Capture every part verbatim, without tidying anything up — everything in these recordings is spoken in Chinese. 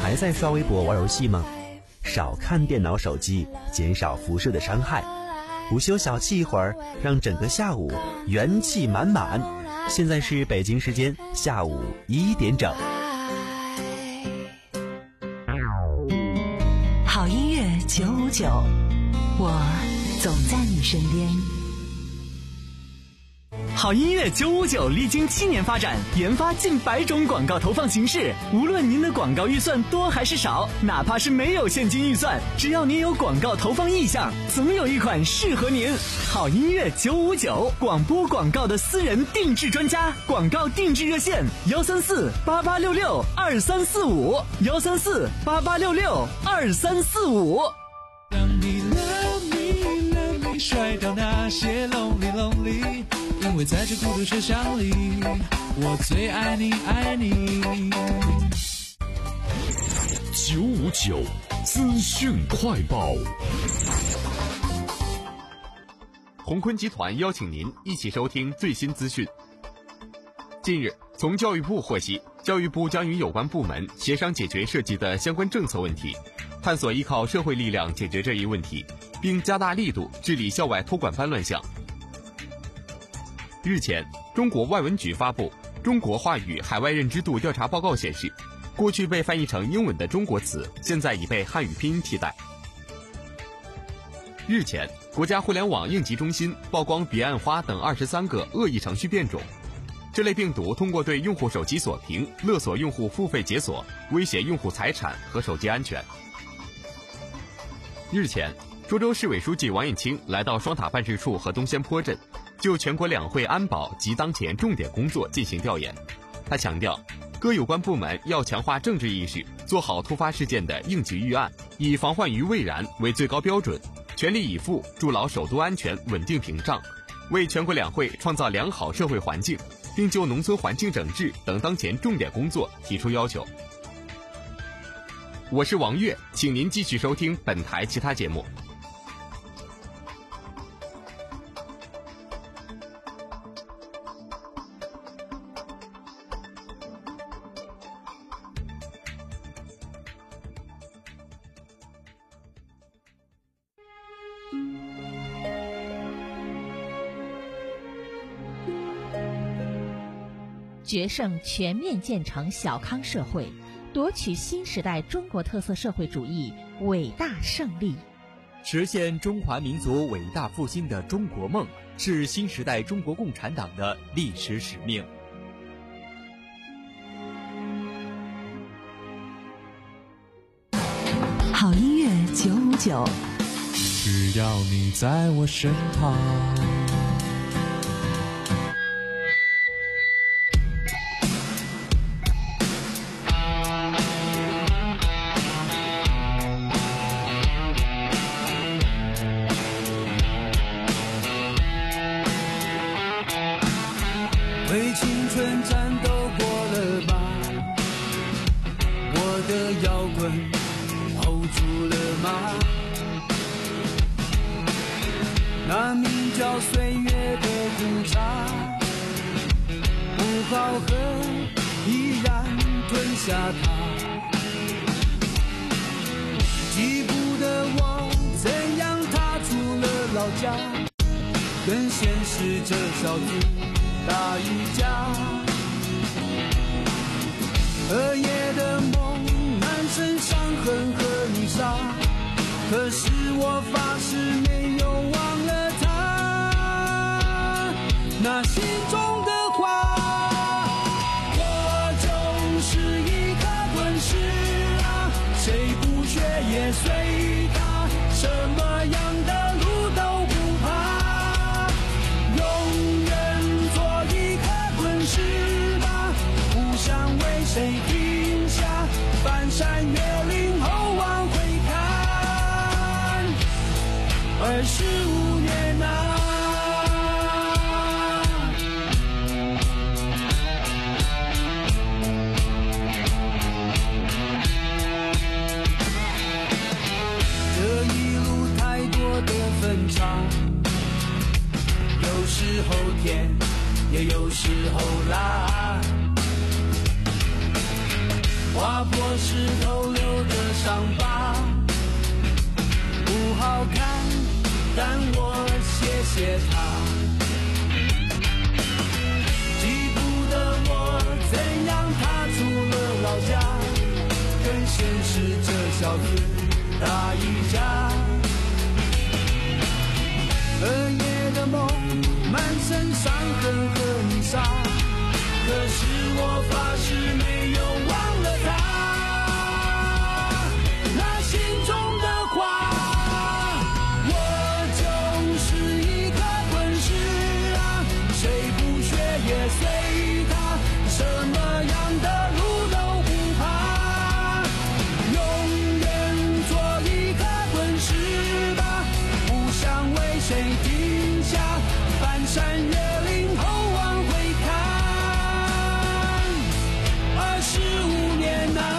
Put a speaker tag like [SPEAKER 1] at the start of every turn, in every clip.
[SPEAKER 1] 还在刷微博玩游戏吗？少看电脑手机，减少辐射的伤害。午休小憩一会儿，让整个下午元气满满。现在是北京时间下午一点整。
[SPEAKER 2] 好音乐九五九，我总在你身边。
[SPEAKER 3] 好音乐九五九历经七年发展，研发近百种广告投放形式。无论您的广告预算多还是少，哪怕是没有现金预算，只要您有广告投放意向，总有一款适合您。好音乐九五九，广播广告的私人定制专家，广告定制热线幺三四八八六六二三四五幺三四八八六六二三四五。
[SPEAKER 4] 让你 love me love me 甩掉那些 lonely lonely，因为在这孤独车厢里，我最爱你爱你。
[SPEAKER 5] 九五九资讯快报。
[SPEAKER 6] 鸿坤集团邀请您一起收听最新资讯。近日，从教育部获悉，教育部将与有关部门协商解决涉及的相关政策问题，探索依靠社会力量解决这一问题，并加大力度治理校外托管班乱象。日前，中国外文局发布《中国话语海外认知度调查报告》显示，过去被翻译成英文的中国词，现在已被汉语拼音替代。日前，国家互联网应急中心曝光彼岸花等二十三个恶意程序变种。这类病毒通过对用户手机锁屏，勒索用户付费解锁，威胁用户财产和手机安全。日前，涿州市委书记王燕青来到双塔办事处和东仙坡镇，就全国两会安保及当前重点工作进行调研。他强调，各有关部门要强化政治意识，做好突发事件的应急预案，以防患于未然为最高标准，全力以赴筑牢首都安全稳定屏障，为全国两会创造良好社会环境，并就农村环境整治等当前重点工作提出要求。我是王悦，请您继续收听本台其他节目。
[SPEAKER 7] 决胜全面建成小康社会，夺取新时代中国特色社会主义伟大胜利，
[SPEAKER 8] 实现中华民族伟大复兴的中国梦，是新时代中国共产党的历史使命。
[SPEAKER 2] 好音乐九五九，
[SPEAKER 4] 只要你在我身旁。为青春战斗过了吧，我的摇滚 hold 住了吗？那名叫岁月的苦茶，不好喝依然吞下它。疾步的我怎样踏出了老家，跟现实这小子打一架，荷叶的梦，满身伤痕和泥沙，可是我发誓没有忘了他那心中的话。我就是一颗滚石啊，谁不学也随他，什么样的路都不怕，永远做一颗滚石吧，不想为谁停下，翻山越岭后往回看，二十五年啊。这一路太多的分岔，有时候甜，也有时候辣。 划破石头留的伤疤，不好看，但我谢谢他。记不得我怎样踏出了老家，跟现实这小子打一架。二夜的梦，满身伤痕很傻，可是我发誓没有忘了他那心中的话。我就是一颗滚石啊，谁不学也随他，什么样的路都不怕，永远做一颗滚石吧，不想为谁停下，翻山越岭后往回看，二十五年啊。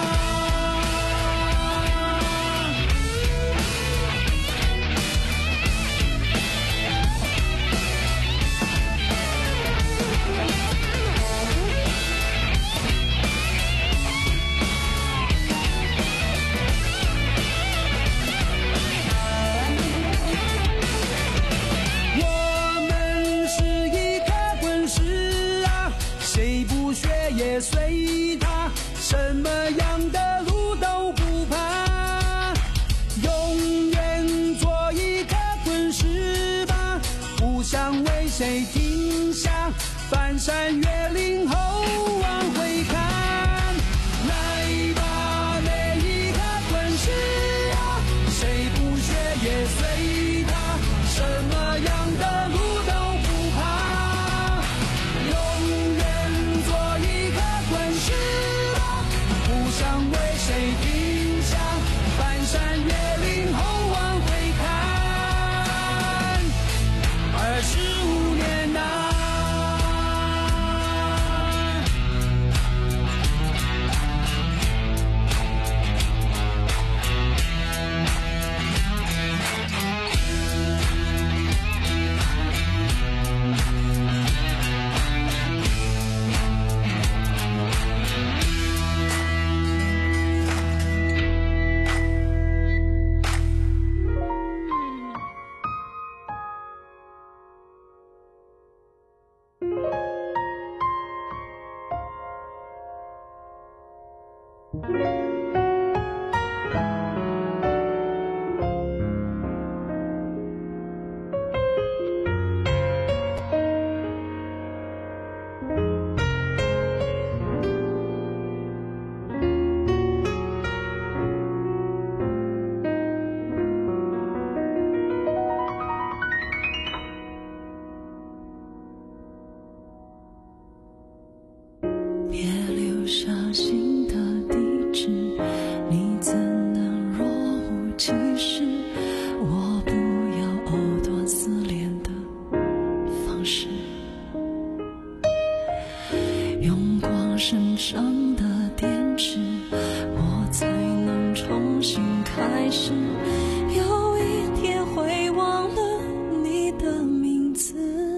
[SPEAKER 4] 我们是一颗滚石啊，谁不学也随他，什么样的路都不怕，永远做一颗滚石吧，不想为谁停下，翻山越岭后往回看。来吧，每一颗滚石啊，谁不学也随他，什么样的路都不怕，永远做一颗滚石吧，不想为谁停下，翻山越岭后往回看，二十五年啊。
[SPEAKER 9] 别留下新的地址，你怎能若无其事？我不要藕断丝连的方式，用光身上的电池，我才能重新开始。有一天会忘了你的名字，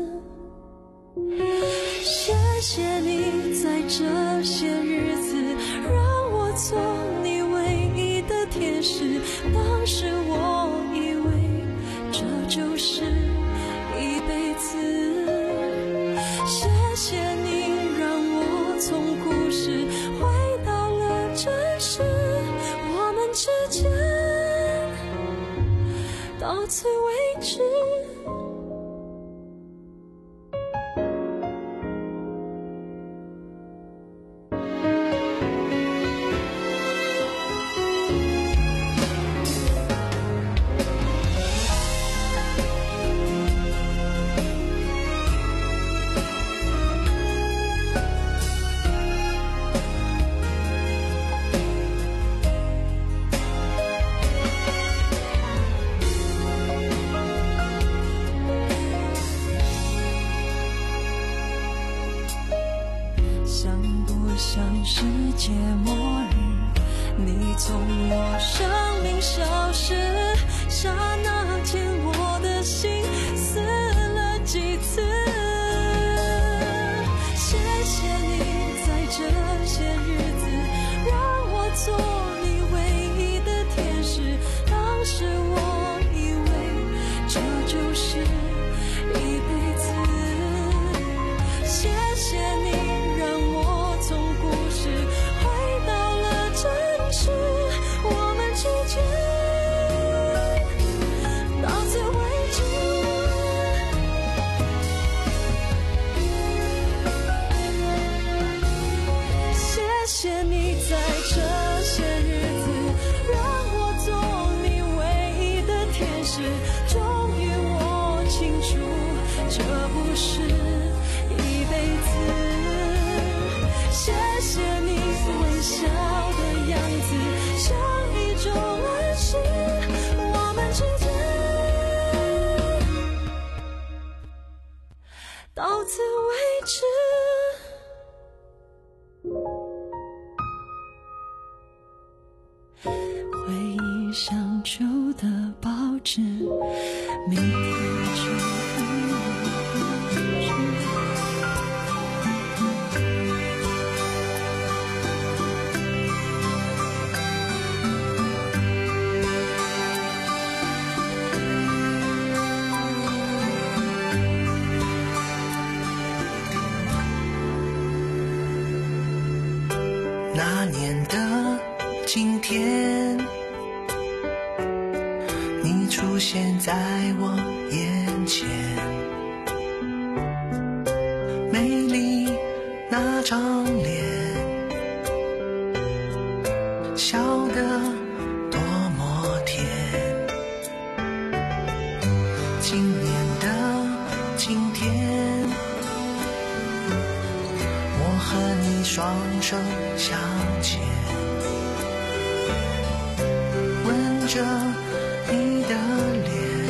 [SPEAKER 9] 谢谢你在这些日子让我做你唯一的天使。当时我以为这就是一辈子，谢谢你让我从故事回到了真实，我们之间到此为止。像世界末日，你从我生命消失，刹那间我的心死了几次。谢谢你在这些日子让我明天就
[SPEAKER 10] 那年的今天，你出现在我眼前，美丽那张脸，笑得多么甜。今年的今天，我和你双手相牵，吻着你的脸，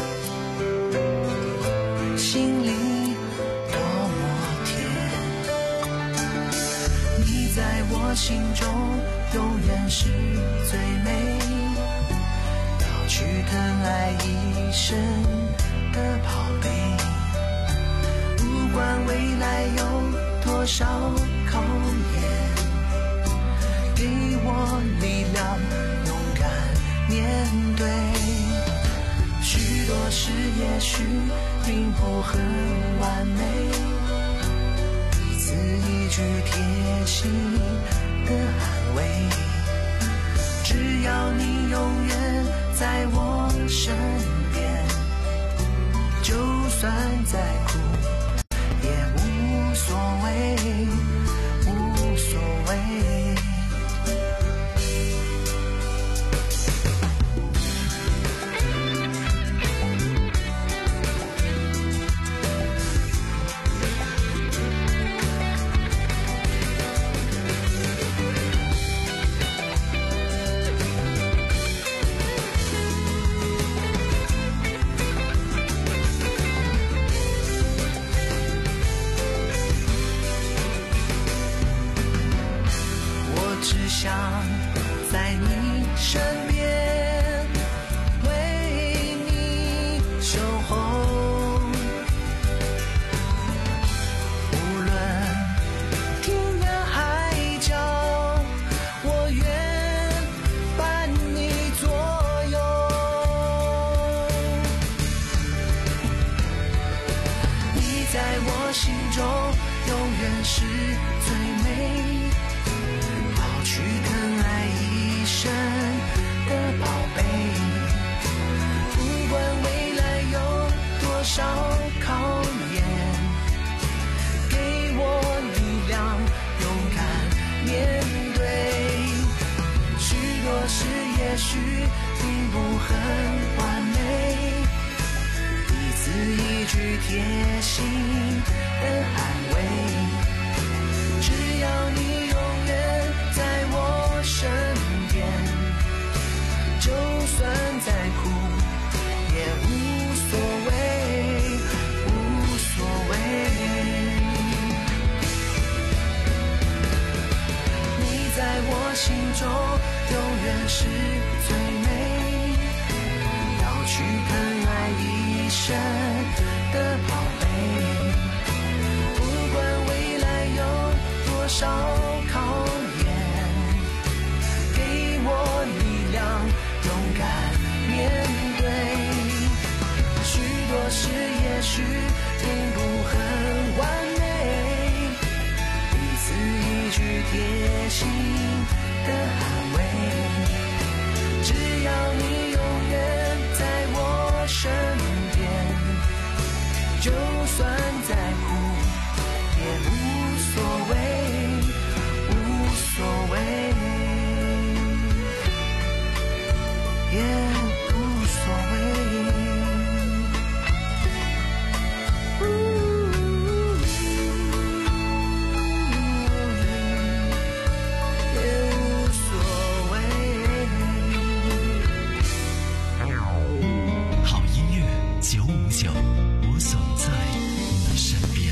[SPEAKER 10] 心里多么甜。你在我心中永远是最美，要去疼爱一生的宝贝。不管未来有多少考验，给我力量勇敢面对。许多事也许并不很完美，一字一句贴心的安慰。只要你永远在我身边，就算再苦也无所谓，无所谓。想在你身边，为你守候，无论天涯海角，我愿伴你左右。你在我心中永远是最美，去疼爱一生的宝贝。不管未来有多少考验，给我力量勇敢面对。许多事也许并不很完美，一字一句贴心的安慰。只要你永远在我身边，就算再苦也无所谓，无所谓。你在我心中永远是最美，要去疼爱一生的宝贝。不管未来有多少考验，给我力量勇敢面对。许多事也许并不很完美，一字一句贴心的安慰。只要你永远在我身边，就算再苦也无所谓，无所谓，也无所谓。
[SPEAKER 5] 好音乐九五九，我总在你身边。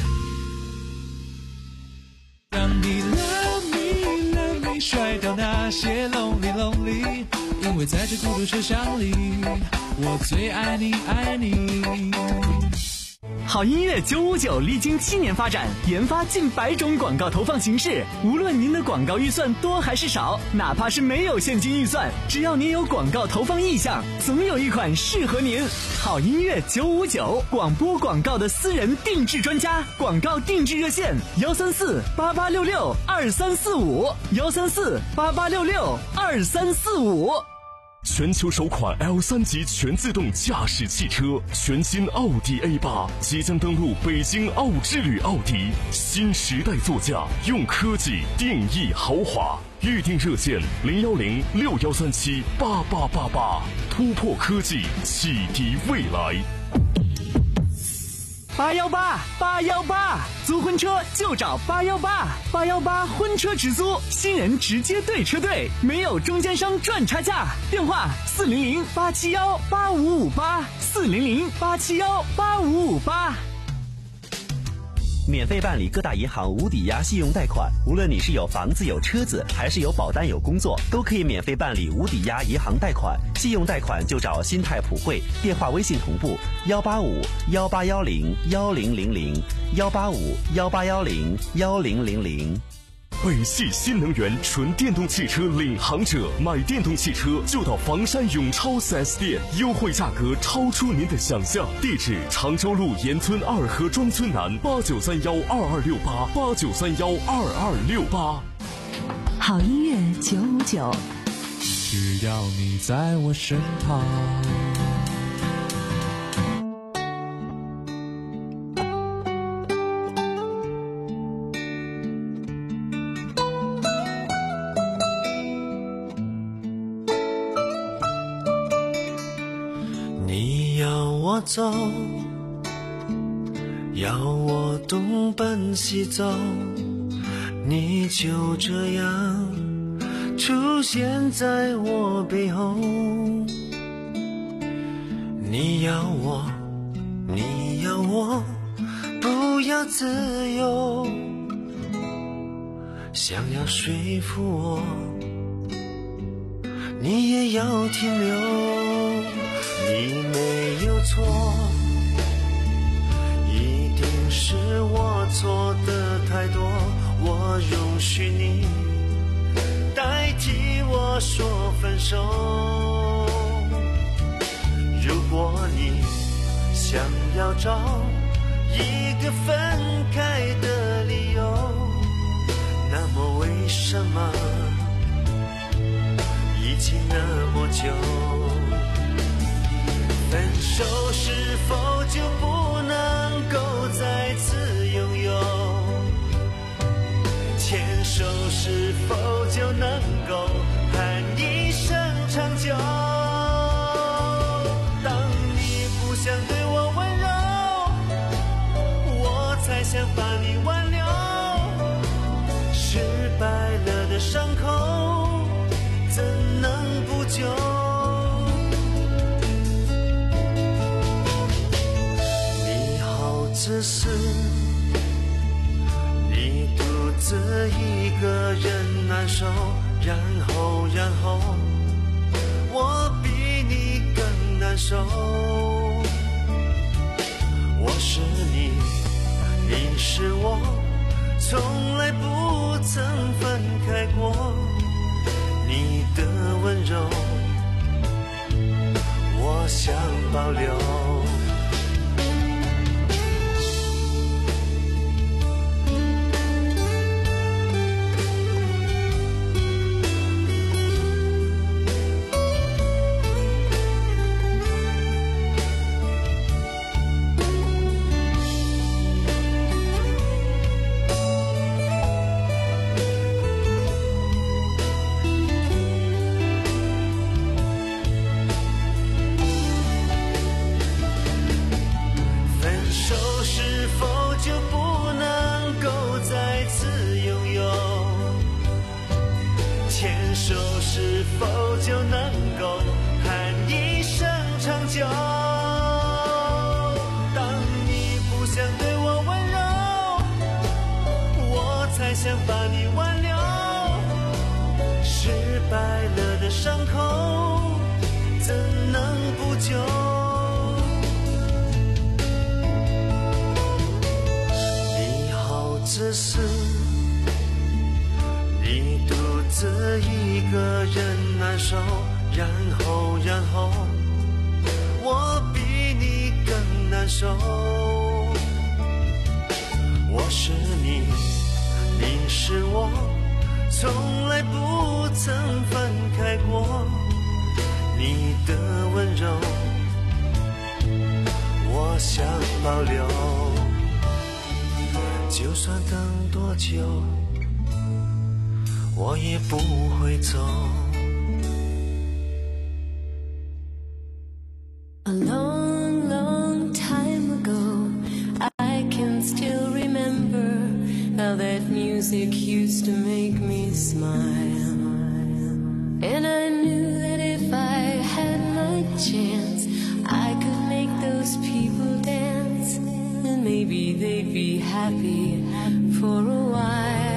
[SPEAKER 4] 当你 love me love me 甩掉那些 lonely lonely，因为在这孤独车厢里我最爱你爱你。
[SPEAKER 3] 好音乐九五九历经七年发展，研发近百种广告投放形式。无论您的广告预算多还是少，哪怕是没有现金预算，只要您有广告投放意向，总有一款适合您。好音乐九五九，广播广告的私人定制专家，广告定制热线：幺三四八八六六二三四五，幺三四八八六六二三四五。
[SPEAKER 11] 全球首款 L 三 级全自动驾驶汽车，全新奥迪 A 八即将登陆北京奥之旅奥迪，新时代座驾，用科技定义豪华。预订热线零幺零六幺三七八八八八，突破科技，启迪未来。
[SPEAKER 3] 八幺八八幺八，租婚车就找八幺八八幺八婚车直租，新人直接对车队，没有中间商赚差价。电话四零零八七幺八五五八，四零零八七幺八五五八。
[SPEAKER 1] 免费办理各大银行无抵押信用贷款，无论你是有房子有车子，还是有保单有工作，都可以免费办理无抵押银行贷款。信用贷款就找新泰普惠，电话微信同步幺八五幺八幺零幺零零零幺八五幺八幺零幺零零零。
[SPEAKER 11] 北汽新能源纯电动汽车领航者，买电动汽车就到房山永超 四 S 店，优惠价格超出您的想象。地址：常州路沿村二河庄村南，八九三幺二二六八八九三幺二二六八。
[SPEAKER 2] 好音乐九五九，
[SPEAKER 4] 只要你在我身旁。
[SPEAKER 10] 走，要我东奔西走，你就这样出现在我背后。你要我，你要我不要自由，想要说服我，你也要停留。你没有错，一定是我错的太多，我容许你代替我说分手。如果你想要找一个分开的理由，那么为什么已经那么久？分手是否就不能够再次拥有？牵手是否就能够喊一声长久？当你不想对我温柔，我才想把你挽留。失败了的伤口怎能不救？自私，你独自一个人难受，然后然后我比你更难受。我是你，你是我，从来不曾分开过。你的温柔我想保留。想把你挽留，失败了的伤口怎能不救？
[SPEAKER 12] 只是你独自一个人难受，然后然后我比你更难受。我是你，你是我，从来不曾分开过。你的温柔我想保留，就算等多久我也不会走。
[SPEAKER 9] A long, long time ago, I can still remember how that music used to make me smile. And I knew that if I had my chance, I could make those people dance, and maybe they'd be happy for a while.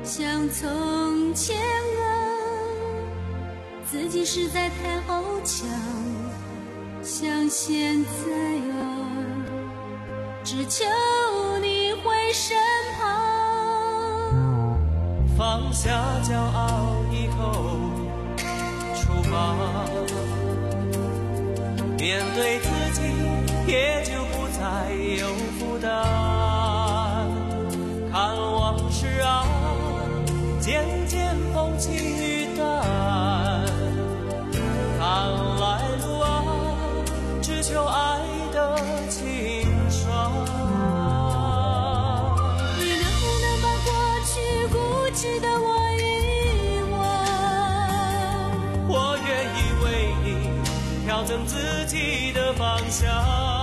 [SPEAKER 9] 像从前啊，自己实在太好强，像现在啊，只求你回身旁，
[SPEAKER 12] 放下骄傲以后出发，面对自己也就不再有负担，看往事啊渐渐风轻云淡，看来路啊只求爱的清爽。
[SPEAKER 9] 你能不能把过去固执的我遗忘？
[SPEAKER 12] 我愿意为你调整自己的方向，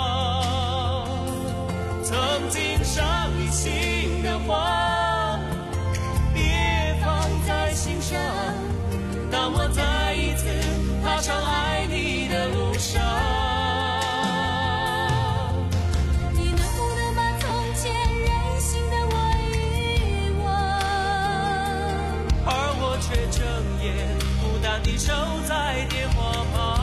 [SPEAKER 12] 曾经伤你心的话别放在心上，当我再一次踏上爱你的路上，
[SPEAKER 9] 你能不能把从前任性的我遗忘？
[SPEAKER 12] 而我却睁眼孤单地守在电话旁，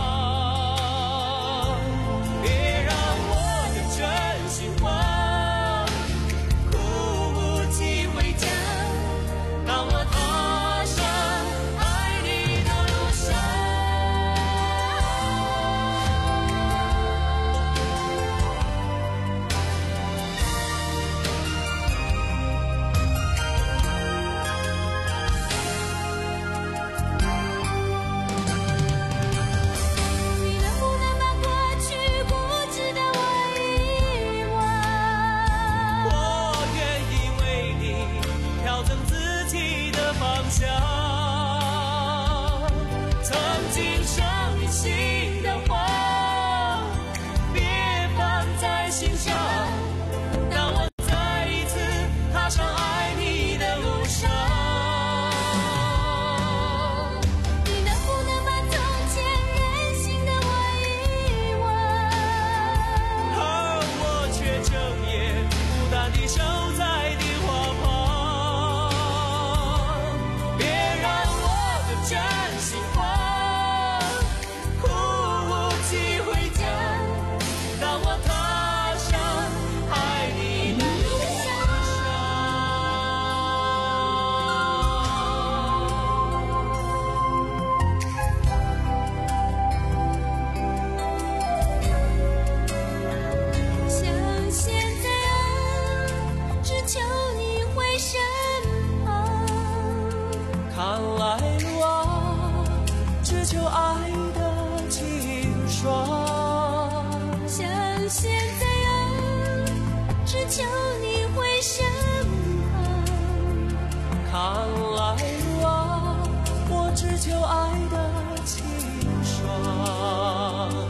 [SPEAKER 12] 别让我的真心话哭泣回家，当我踏上爱你的路上。
[SPEAKER 9] 你能不能把过去固执的我遗忘？
[SPEAKER 12] 我愿意为你调整自己的方向，曾经伤你心的话别放在心上，当我再一次踏上爱你的路上，
[SPEAKER 9] 你能不能把从前任性的我遗忘？
[SPEAKER 12] 而我却睁眼孤单地守在电话旁，别让我的真心话哭泣回家，当我踏上爱你的路上。
[SPEAKER 9] 像现在啊，只求你回身旁，
[SPEAKER 12] 看来路啊只求爱的清爽，
[SPEAKER 9] 像现在啊，只求你回身旁，
[SPEAKER 12] 看来路啊我只求爱的清爽。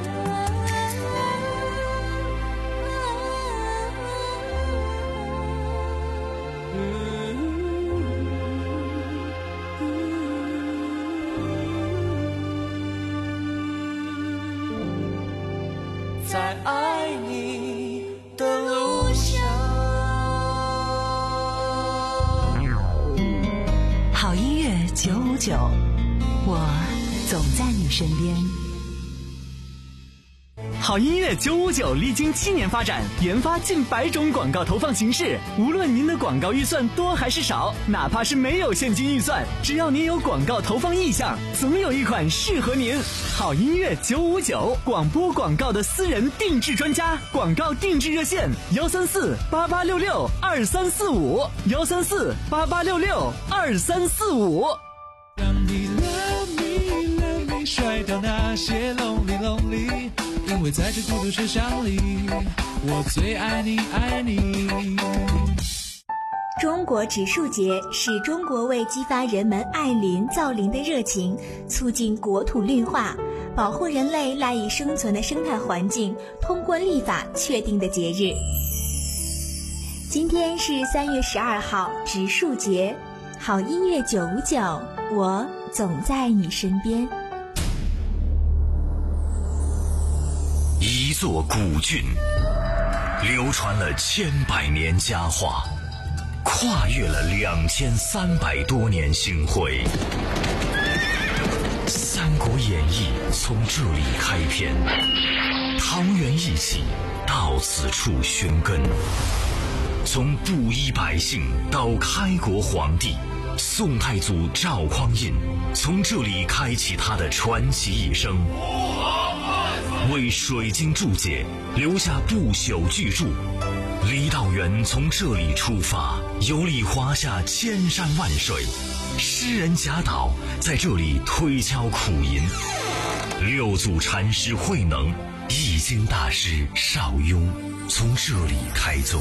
[SPEAKER 12] 在爱你的路上。
[SPEAKER 2] 好音乐九五九，我总在你身边。
[SPEAKER 3] 好音乐九五九历经七年发展，研发近百种广告投放形式。无论您的广告预算多还是少，哪怕是没有现金预算，只要您有广告投放意向，总有一款适合您。好音乐九五九，广播广告的私人定制专家，广告定制热线：幺三四八八六六二三四五，幺三四八八六六二三四五。
[SPEAKER 4] 让你 love me love me 甩掉那些 lonely lonely， 因为在这孤独世上里，我最爱你爱你。
[SPEAKER 13] 中国植树节是中国为激发人们爱林造林的热情，促进国土绿化，保护人类赖以生存的生态环境，通过立法确定的节日。今天是三月十二号，植树节。好音乐九五九，我总在你身边。
[SPEAKER 11] 一座古郡，流传了千百年佳话， 跨越了两千三百多年星辉。《三国演义》从这里开篇，桃园一起到此处寻根。从布衣百姓到开国皇帝，宋太祖赵匡胤从这里开启他的传奇一生，为水经注解留下不朽巨著。郦道元从这里出发，游历华夏千山万水，诗人贾岛在这里推敲苦吟，六祖禅师慧能、易经大师邵雍从这里开宗。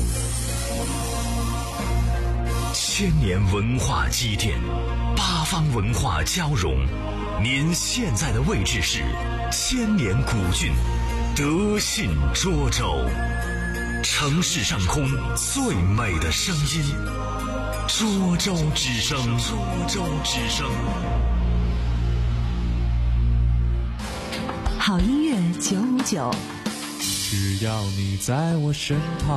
[SPEAKER 11] 千年文化积淀，八方文化交融。您现在的位置是千年古郡德信涿州，城市上空最美的声音，涿州之声。涿州之声。
[SPEAKER 2] 好音乐九五九，
[SPEAKER 4] 只要你在我身旁。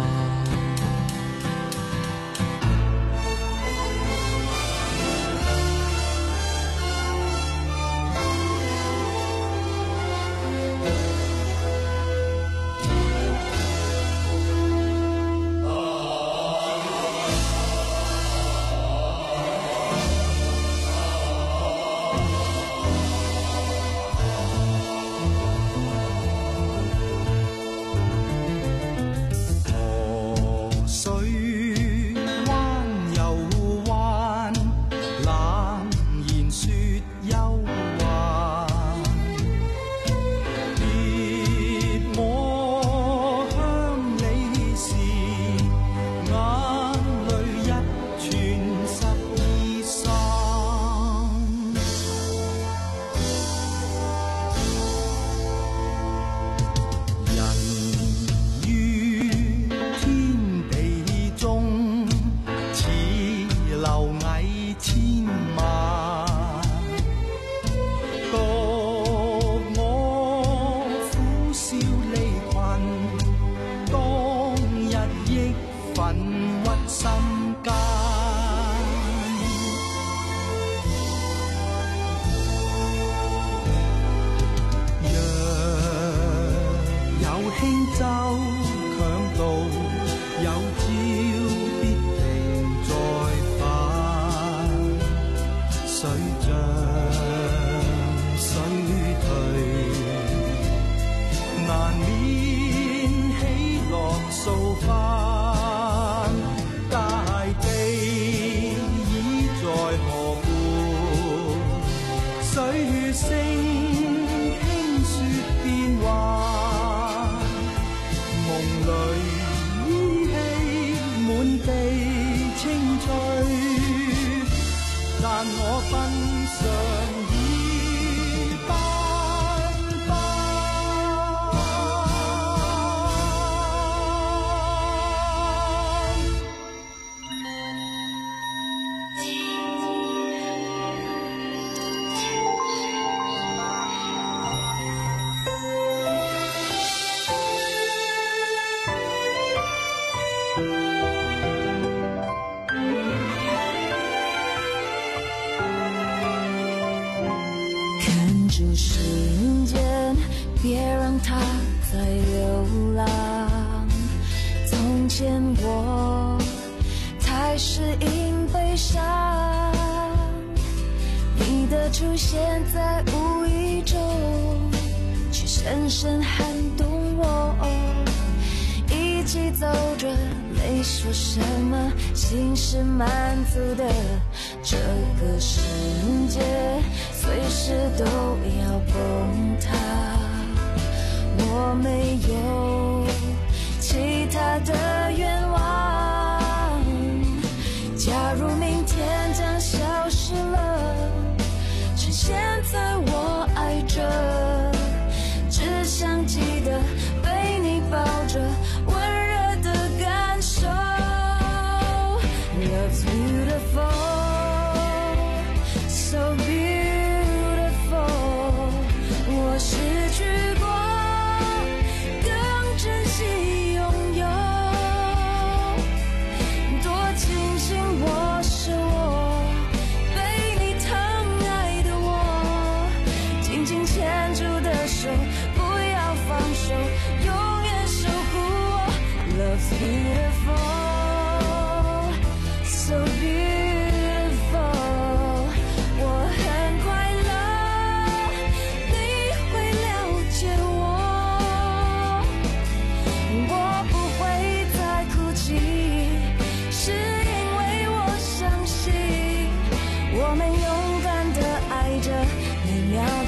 [SPEAKER 9] 失去过，更珍惜拥有。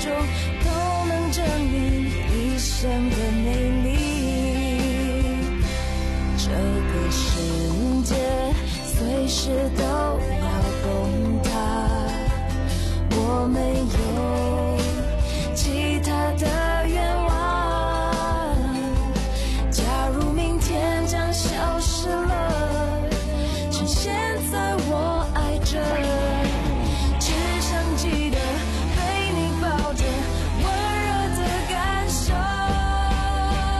[SPEAKER 9] 中都能证明一生的美丽。这个世界随时都要崩塌，我没有其他的愿望。假如明天将消失了，趁现在我爱着，只想记得被你抱着温热的感受。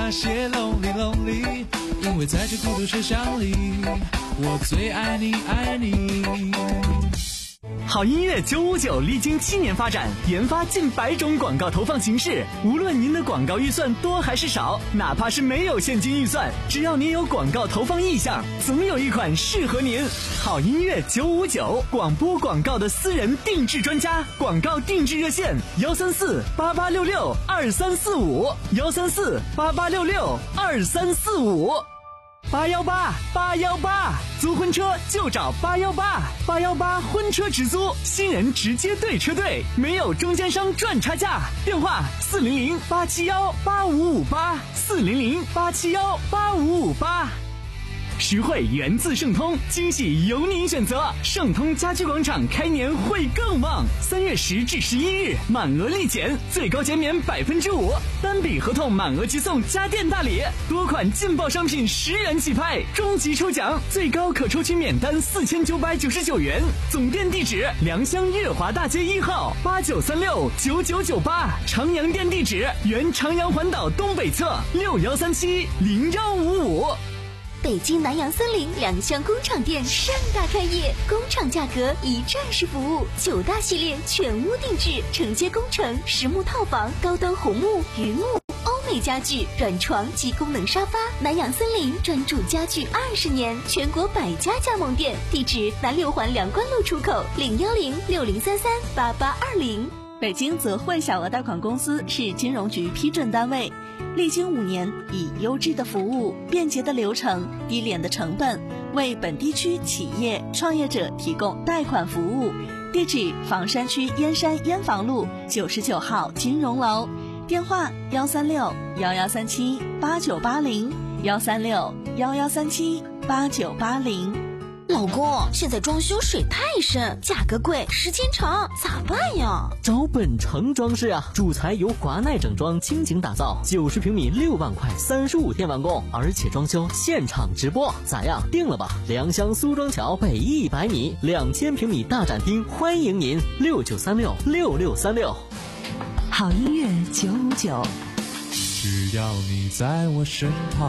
[SPEAKER 4] 那些 lonely lonely， 因为在这孤独车厢里，我最爱你爱你。
[SPEAKER 3] 好音乐九五九历经七年发展，研发近百种广告投放形式。无论您的广告预算多还是少，哪怕是没有现金预算，只要您有广告投放意向，总有一款适合您。好音乐九五九，广播广告的私人定制专家，广告定制热线：幺三四八八六六二三四五，幺三四八八六六二三四五。八幺八八幺八，租婚车就找八幺八，八幺八婚车直租，新人直接对车队，没有中间商赚差价。电话四零零八七幺八五五八，四零零八七幺八五五八。实惠源自盛通，惊喜由您选择。盛通家居广场开年会更旺，三月十至十一日满额立减，最高减免百分之五，单笔合同满额即送家电大礼，多款劲爆商品十元起拍，终极抽奖最高可抽取免单四千九百九十九元。总店地址：良乡月华大街一号八九三六九九九八，长阳店地址：原长阳环岛东北侧六幺三七零幺五五。
[SPEAKER 13] 北京南洋森林良乡工厂店盛大开业，工厂价格一站式服务，九大系列全屋定制，承接工程、实木套房、高端红木、榆木、欧美家具、软床及功能沙发。南洋森林专注家具二十年，全国百家加盟店，地址南六环梁关路出口零幺零六零三三八八二零。
[SPEAKER 14] 北京泽汇小额贷款公司是金融局批准单位，历经五年，以优质的服务、便捷的流程、低廉的成本，为本地区企业创业者提供贷款服务。地址：房山区燕山燕房路九十九号金融楼，电话：幺三六幺幺三七八九八零，幺三六幺幺三七八九八零。
[SPEAKER 13] 老公，现在装修水太深，价格贵，时间长，咋办呀？
[SPEAKER 15] 找本城装饰啊，主材由华奈整装倾情打造，九十平米六万块，三十五天完工，而且装修现场直播，咋样？定了吧？良乡苏庄桥北一百米，两千平米大展厅，欢迎您，六九三六六六三六。
[SPEAKER 2] 好音乐九五九，
[SPEAKER 4] 只要你在我身旁。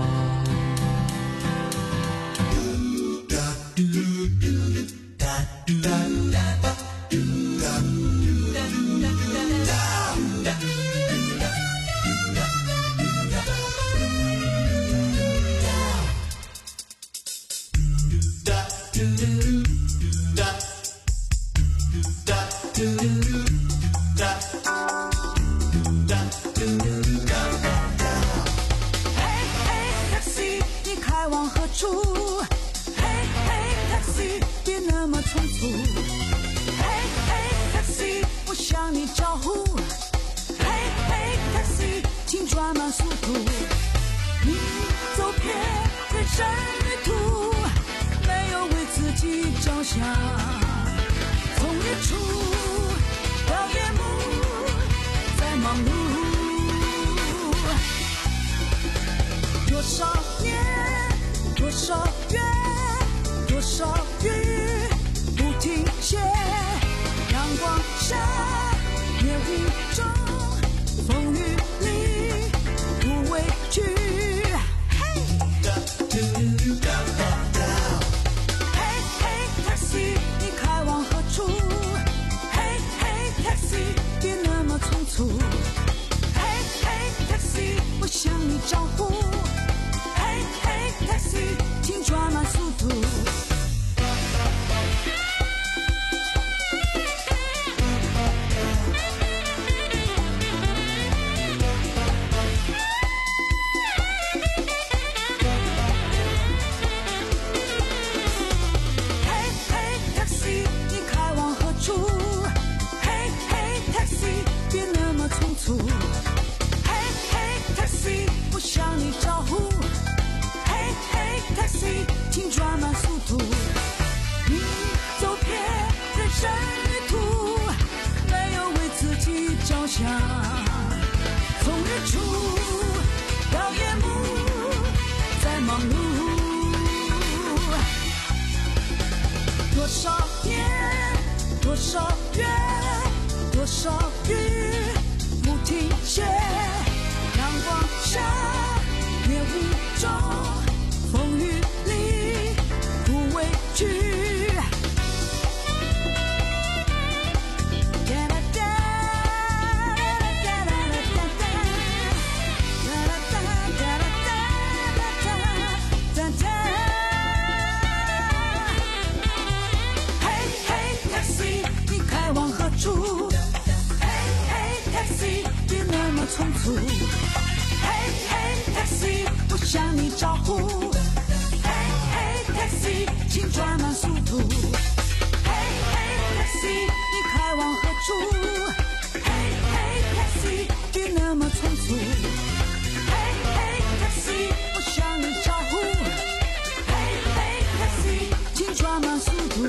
[SPEAKER 9] 向你招呼。嘿嘿 taxi， 请转慢速度。嘿嘿 taxi， 你开往何处？嘿嘿 taxi， 别那么匆促。嘿嘿 taxi， 我向你招呼。嘿嘿 taxi， 请转慢速度。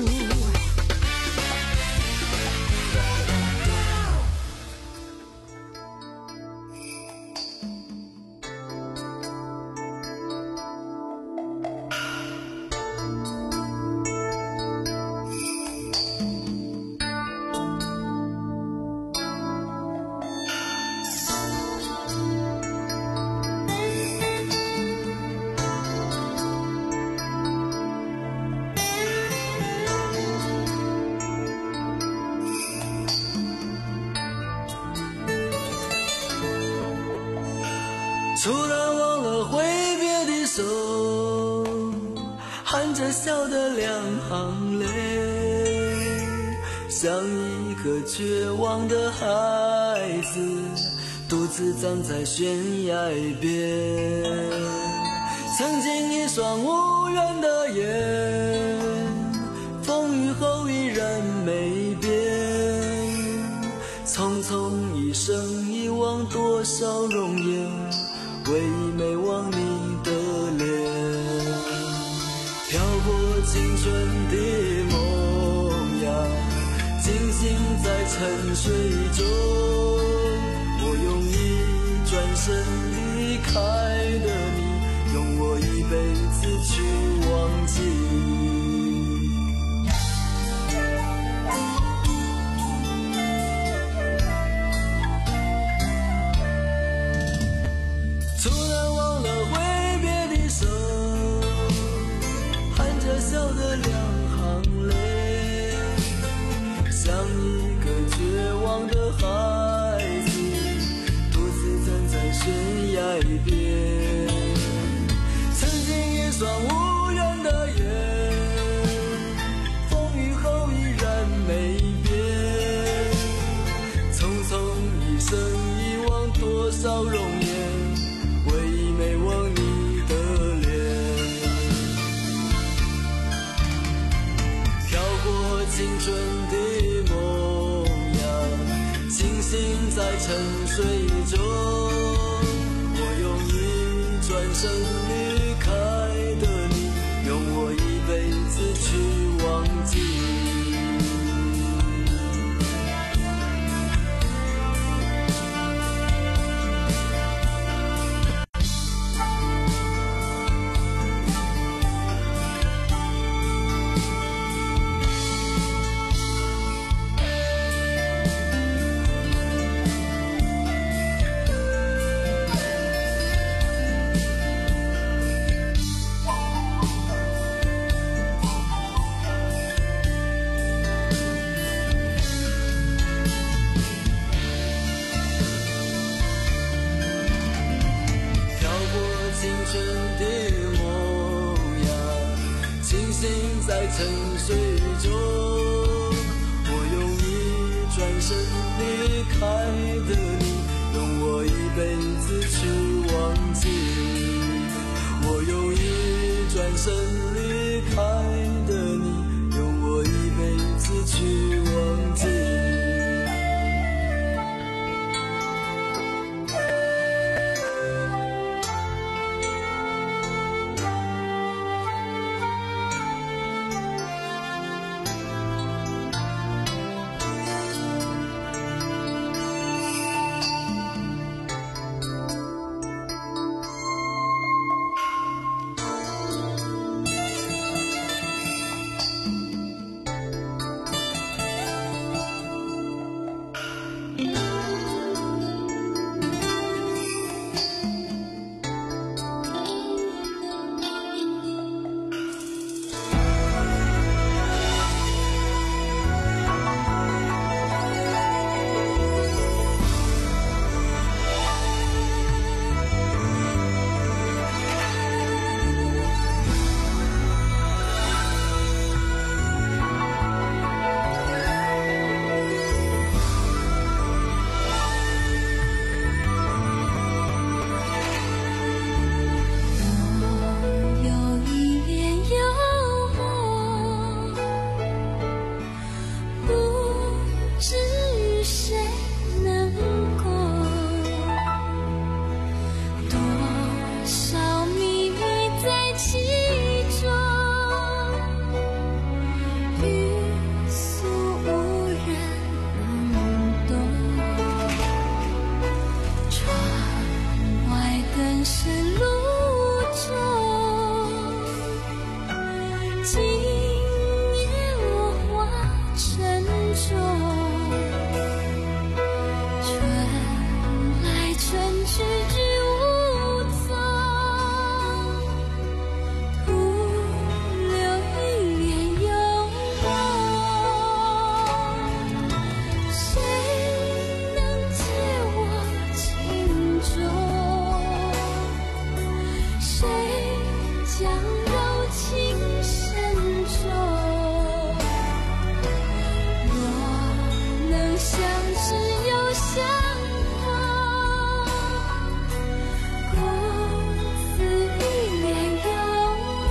[SPEAKER 10] 突然忘了挥别的手，含着笑的两行泪，像一个绝望的孩子，独自站在悬崖边。曾经一双无缘的眼，风雨后依然没变。匆匆一生，遗忘多少容颜，唯一没忘你的脸。飘过青春的梦呀，惊醒在沉睡中。我用一转身离开的你，用我一辈子去忘记。突然忘了挥别的手，含着笑的两行泪，像一个绝望的孩子，独自站在悬崖边。曾经一双无缘的眼，风雨后依然没变。匆匆一生，遗忘多少容颜，唯一没忘你的脸。飘过青春的梦呀，清醒在沉睡中。我用一转身离开的你，用我一辈子去忘记。在沉睡中，我用一转身离开的你，用我一辈子去忘记。我用一转身离开的你，用我一辈子去忘记。
[SPEAKER 9] 深路中，今夜落花沉重，春来春去知无踪，徒留一帘幽梦。谁能解我情衷？谁将柔情深重？若能相知又相逢，共此一帘幽梦。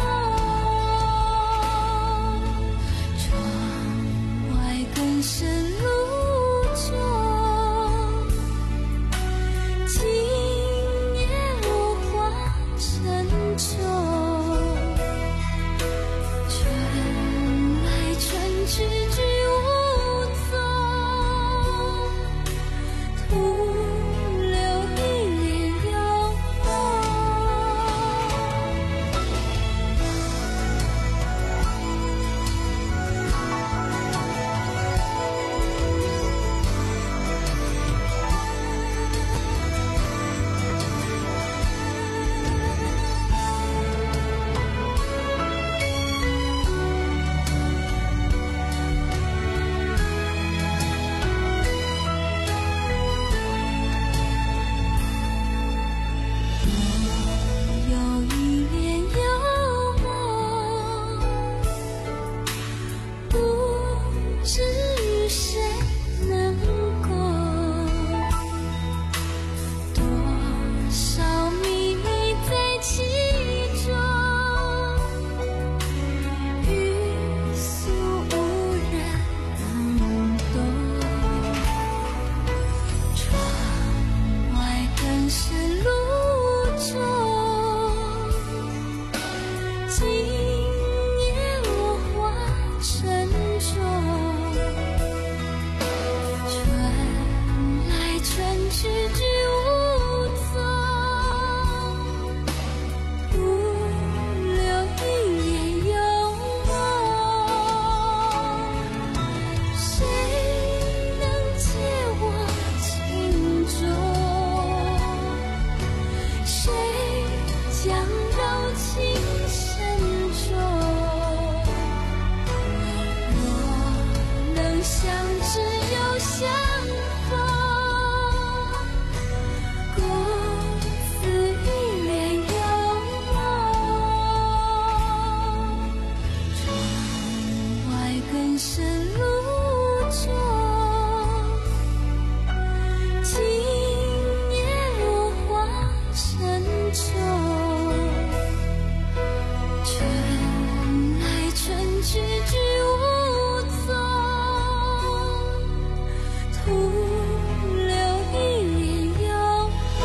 [SPEAKER 9] 窗外更深路中，今夜落花沉重，春来春去知无踪，徒留一帘幽梦。有一帘幽梦，不知与谁能共，多少秘密在其中，欲诉无人能懂。窗外更深路中，今夜落花沉重，春来春去知无踪，徒留一帘幽梦。谁能解我情衷？谁将柔情深重？若能相知又相逢，共此一帘幽梦。窗外更深路中，今夜落花沉重，春来春去知无踪，徒留一帘幽梦。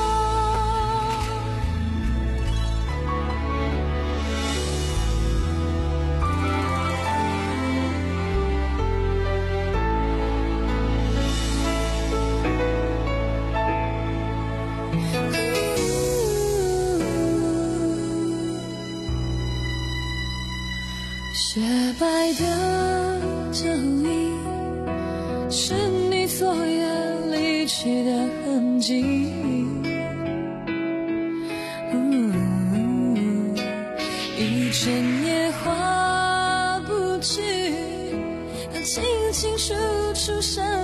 [SPEAKER 9] 雪白的脚印，是你昨夜离去的痕迹。嗯，一整夜画不去，要轻轻数出伤